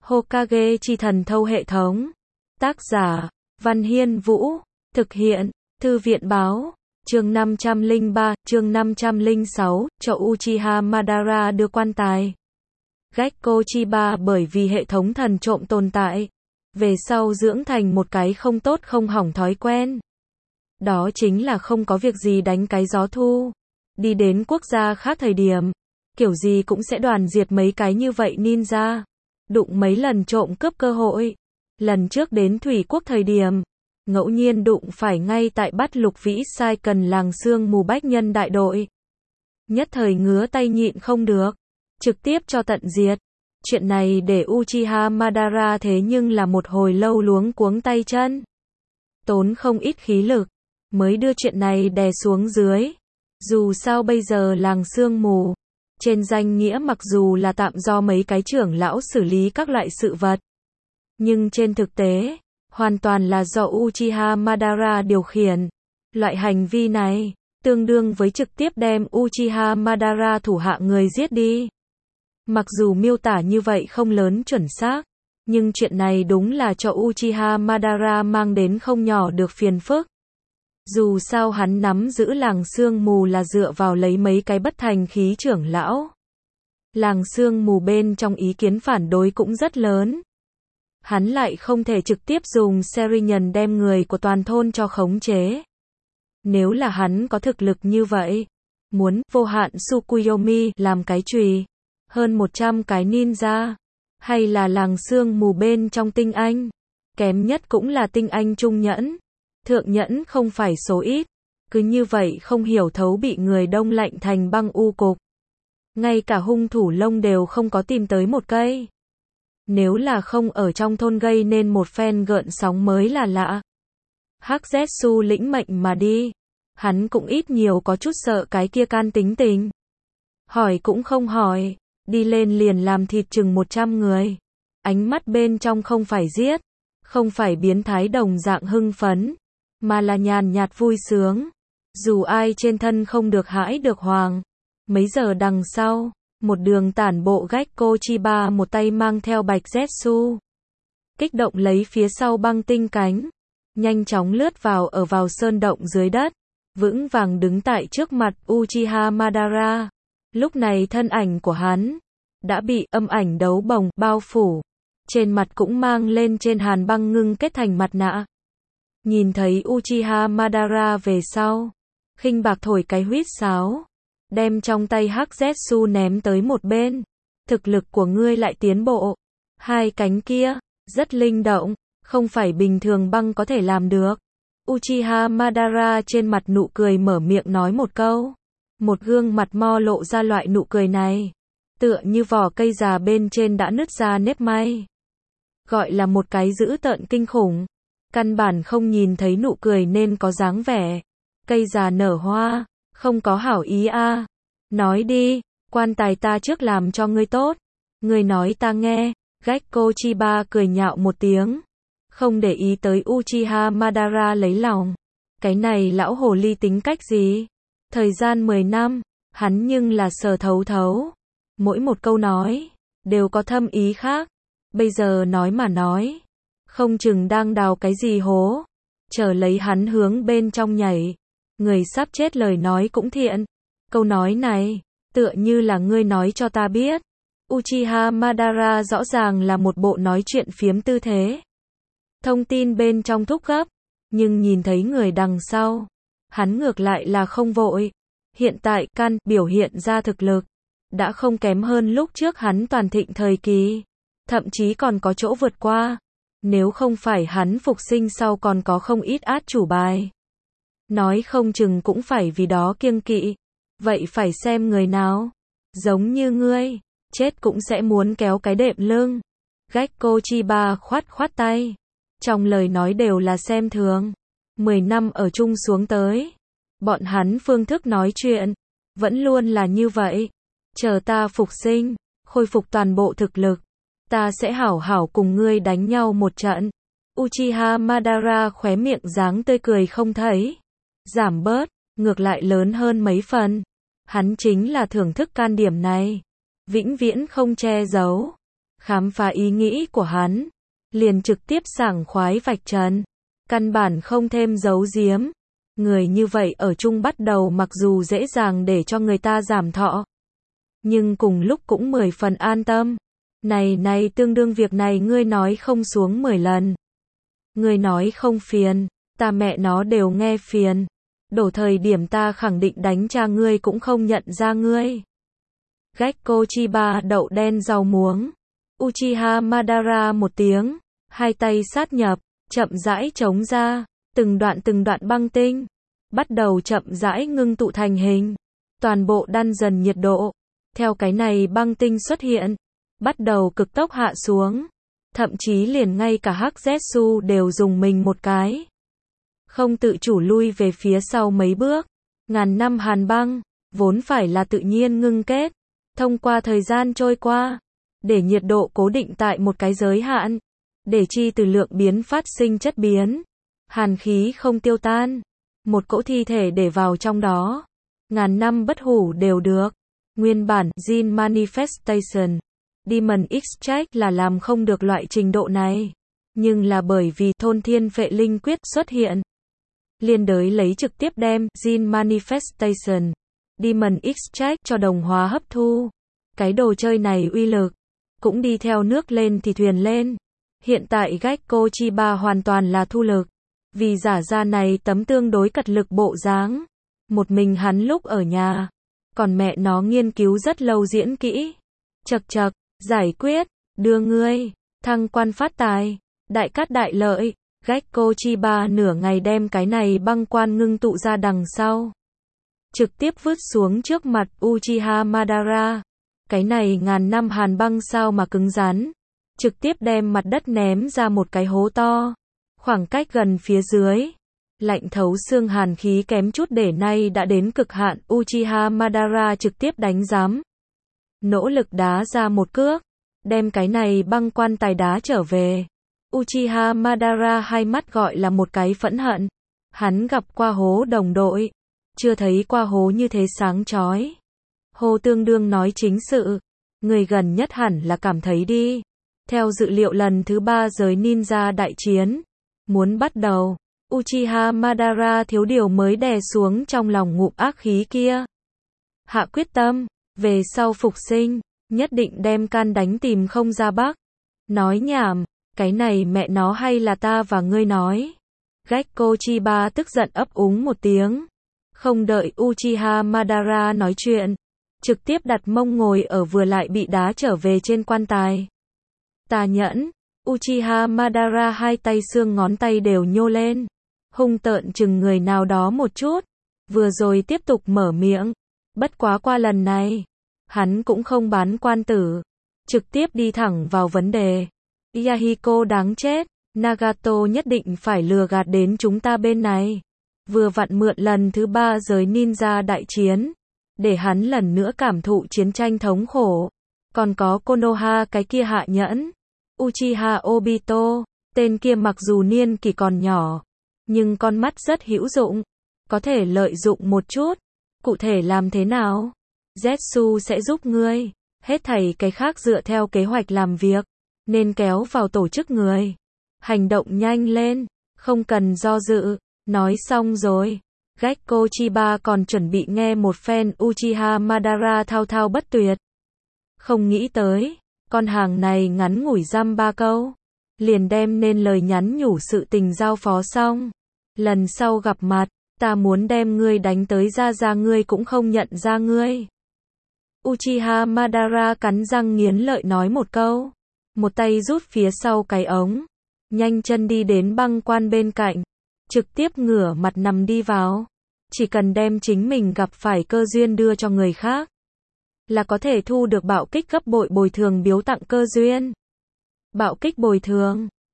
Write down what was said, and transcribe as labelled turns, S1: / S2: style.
S1: Hokage chi thần thâu hệ thống. Tác giả, Văn Hiên Vũ. Thực hiện, Thư viện Báo. Chương 503, chương 506, cho Uchiha Madara đưa quan tài. Gekko Chiba bởi vì hệ thống thần trộm tồn tại, về sau dưỡng thành một cái không tốt không hỏng thói quen. Đó chính là không có việc gì đánh cái gió thu. Đi đến quốc gia khác thời điểm, kiểu gì cũng sẽ đoàn diệt mấy cái như vậy ninja. Đụng mấy lần trộm cướp cơ hội. Lần trước đến Thủy Quốc thời điểm, ngẫu nhiên đụng phải ngay tại bắt Lục Vĩ sai cần làng sương mù bách nhân đại đội. Nhất thời ngứa tay nhịn không được, trực tiếp cho tận diệt. Chuyện này để Uchiha Madara thế nhưng là một hồi lâu luống cuống tay chân. Tốn không ít khí lực, mới đưa chuyện này đè xuống dưới. Dù sao bây giờ làng sương mù, trên danh nghĩa mặc dù là tạm do mấy cái trưởng lão xử lý các loại sự vật, nhưng trên thực tế, hoàn toàn là do Uchiha Madara điều khiển. Loại hành vi này, tương đương với trực tiếp đem Uchiha Madara thủ hạ người giết đi. Mặc dù miêu tả như vậy không lớn chuẩn xác, nhưng chuyện này đúng là cho Uchiha Madara mang đến không nhỏ được phiền phức. Dù sao hắn nắm giữ làng sương mù là dựa vào lấy mấy cái bất thành khí trưởng lão. Làng sương mù bên trong ý kiến phản đối cũng rất lớn. Hắn lại không thể trực tiếp dùng Serinhân đem người của toàn thôn cho khống chế. Nếu là hắn có thực lực như vậy, muốn vô hạn Tsukuyomi làm cái chùy, hơn 100 cái ninja, hay là làng sương mù bên trong tinh anh, kém nhất cũng là tinh anh trung nhẫn, thượng nhẫn không phải số ít, cứ như vậy không hiểu thấu bị người đông lạnh thành băng u cục. Ngay cả hung thủ lông đều không có tìm tới một cây. Nếu là không ở trong thôn gây nên một phen gợn sóng mới là lạ. Hắc Zetsu lĩnh mệnh mà đi. Hắn cũng ít nhiều có chút sợ cái kia can tính tình. Hỏi cũng không hỏi, đi lên liền làm thịt chừng 100 người. Ánh mắt bên trong không phải giết, không phải biến thái đồng dạng hưng phấn, mà là nhàn nhạt vui sướng. Dù ai trên thân không được hãi được hoàng. Mấy giờ đằng sau, một đường tản bộ Gekko Chiba một tay mang theo Bạch Zetsu, kích động lấy phía sau băng tinh cánh, nhanh chóng lướt vào sơn động dưới đất, vững vàng đứng tại trước mặt Uchiha Madara. Lúc này thân ảnh của hắn đã bị âm ảnh đấu bồng bao phủ, trên mặt cũng mang lên trên hàn băng ngưng kết thành mặt nạ. Nhìn thấy Uchiha Madara về sau, khinh bạc thổi cái huýt sáo, đem trong tay Hắc Zetsu ném tới một bên. Thực lực của ngươi lại tiến bộ. Hai cánh kia, rất linh động, không phải bình thường băng có thể làm được. Uchiha Madara trên mặt nụ cười mở miệng nói một câu. Một gương mặt mo lộ ra loại nụ cười này, tựa như vỏ cây già bên trên đã nứt ra nếp may. Gọi là một cái dữ tợn kinh khủng. Căn bản không nhìn thấy nụ cười nên có dáng vẻ. Cây già nở hoa, không có hảo ý a. Nói đi, quan tài ta trước làm cho ngươi tốt. Ngươi nói ta nghe. Gekko Chiba cười nhạo một tiếng, không để ý tới Uchiha Madara lấy lòng. Cái này lão hồ ly tính cách gì? Thời gian 10 năm, hắn nhưng là sờ thấu thấu. Mỗi một câu nói, đều có thâm ý khác. Bây giờ nói mà nói, không chừng đang đào cái gì hố. Chờ lấy hắn hướng bên trong nhảy. Người sắp chết lời nói cũng thiện. Câu nói này, tựa như là ngươi nói cho ta biết. Uchiha Madara rõ ràng là một bộ nói chuyện phiếm tư thế. Thông tin bên trong thúc gấp, nhưng nhìn thấy người đằng sau, hắn ngược lại là không vội. Hiện tại căn biểu hiện ra thực lực, đã không kém hơn lúc trước hắn toàn thịnh thời kỳ, thậm chí còn có chỗ vượt qua. Nếu không phải hắn phục sinh sau còn có không ít át chủ bài, nói không chừng cũng phải vì đó kiêng kỵ. Vậy phải xem người nào, giống như ngươi, chết cũng sẽ muốn kéo cái đệm lưng. Gekko Chiba khoát khoát tay, trong lời nói đều là xem thường. 10 năm ở chung xuống tới, bọn hắn phương thức nói chuyện vẫn luôn là như vậy. Chờ ta phục sinh, khôi phục toàn bộ thực lực, ta sẽ hảo hảo cùng ngươi đánh nhau một trận. Uchiha Madara khóe miệng dáng tươi cười không thấy giảm bớt, ngược lại lớn hơn mấy phần. Hắn chính là thưởng thức can điểm này, vĩnh viễn không che giấu. khám phá ý nghĩ của hắn, liền trực tiếp sảng khoái vạch trần, căn bản không thêm giấu giếm. Người như vậy ở chung bắt đầu mặc dù dễ dàng để cho người ta giảm thọ, nhưng cùng lúc cũng 10 phần an tâm. Này tương đương việc này ngươi nói không xuống 10 lần. Ngươi nói không phiền, ta mẹ nó đều nghe phiền. Đổ thời điểm ta khẳng định đánh cha ngươi cũng không nhận ra ngươi. Gekko Chiba đậu đen rau muống. Uchiha Madara một tiếng, hai tay sát nhập, chậm rãi chống ra, từng đoạn băng tinh, bắt đầu chậm rãi ngưng tụ thành hình. Toàn bộ đan dần nhiệt độ, theo cái này băng tinh xuất hiện, bắt đầu cực tốc hạ xuống. Thậm chí liền ngay cả Hắc Zetsu đều dùng mình một cái, không tự chủ lui về phía sau mấy bước. Ngàn năm hàn băng, vốn phải là tự nhiên ngưng kết, thông qua thời gian trôi qua, để nhiệt độ cố định tại một cái giới hạn, để chi từ lượng biến phát sinh chất biến, hàn khí không tiêu tan, một cỗ thi thể để vào trong đó, ngàn năm bất hủ đều được. Nguyên bản Jin Manifestation, Demon Extract là làm không được loại trình độ này, nhưng là bởi vì thôn thiên phệ linh quyết xuất hiện, liên đới lấy trực tiếp đem Jin Manifestation, Demon Extract cho đồng hóa hấp thu. Cái đồ chơi này uy lực cũng đi theo nước lên thì thuyền lên. Hiện tại Gekko Chiba hoàn toàn là thu lực, vì giả ra này tấm tương đối cật lực bộ dáng. Một mình hắn lúc ở nhà, còn mẹ nó nghiên cứu rất lâu diễn kỹ. Chậc, giải quyết, đưa ngươi, thăng quan phát tài, đại cát đại lợi. Gekko Chiba nửa ngày đem cái này băng quan ngưng tụ ra đằng sau, trực tiếp vứt xuống trước mặt Uchiha Madara. Cái này ngàn năm hàn băng sao mà cứng rắn, trực tiếp đem mặt đất ném ra một cái hố to, khoảng cách gần phía dưới, lạnh thấu xương hàn khí kém chút để nay đã đến cực hạn. Uchiha Madara trực tiếp đánh giám, nỗ lực đá ra một cước, đem cái này băng quan tài đá trở về. Uchiha Madara hai mắt gọi là một cái phẫn hận, hắn gặp qua hố đồng đội, chưa thấy qua hố như thế sáng chói. Hô tương đương nói chính sự, người gần nhất hẳn là cảm thấy đi. Theo dự liệu lần thứ 3 giới ninja đại chiến muốn bắt đầu, Uchiha Madara thiếu điều mới đè xuống trong lòng ngụm ác khí kia. Hạ quyết tâm, về sau phục sinh, nhất định đem can đánh tìm không ra bắc. Nói nhảm, cái này mẹ nó hay là ta và ngươi nói. Gekko Chiba tức giận ấp úng một tiếng, không đợi Uchiha Madara nói chuyện, trực tiếp đặt mông ngồi ở vừa lại bị đá trở về trên quan tài. Tà nhẫn, Uchiha Madara hai tay xương ngón tay đều nhô lên, hung tợn chừng người nào đó một chút, vừa rồi tiếp tục mở miệng, bất quá qua lần này, hắn cũng không bán quan tử, trực tiếp đi thẳng vào vấn đề. Yahiko đáng chết, Nagato nhất định phải lừa gạt đến chúng ta bên này, vừa vặn mượn lần thứ 3 giới ninja đại chiến, để hắn lần nữa cảm thụ chiến tranh thống khổ. Còn có Konoha cái kia hạ nhẫn, Uchiha Obito, tên kia mặc dù niên kỷ còn nhỏ, nhưng con mắt rất hữu dụng, có thể lợi dụng một chút. Cụ thể làm thế nào? Zetsu sẽ giúp ngươi, hết thảy cái khác dựa theo kế hoạch làm việc, nên kéo vào tổ chức người. Hành động nhanh lên, không cần do dự. Nói xong rồi, Gekko Chiba còn chuẩn bị nghe một phen Uchiha Madara thao thao bất tuyệt. Không nghĩ tới, con hàng này ngắn ngủi dăm 3 câu, liền đem nên lời nhắn nhủ sự tình giao phó xong. Lần sau gặp mặt, ta muốn đem ngươi đánh tới ra ngươi cũng không nhận ra ngươi. Uchiha Madara cắn răng nghiến lợi nói một câu, một tay rút phía sau cái ống, nhanh chân đi đến băng quan bên cạnh, trực tiếp ngửa mặt nằm đi vào. Chỉ cần đem chính mình gặp phải cơ duyên đưa cho người khác, là có thể thu được bạo kích gấp bội bồi thường biếu tặng cơ duyên. Bạo kích bồi thường,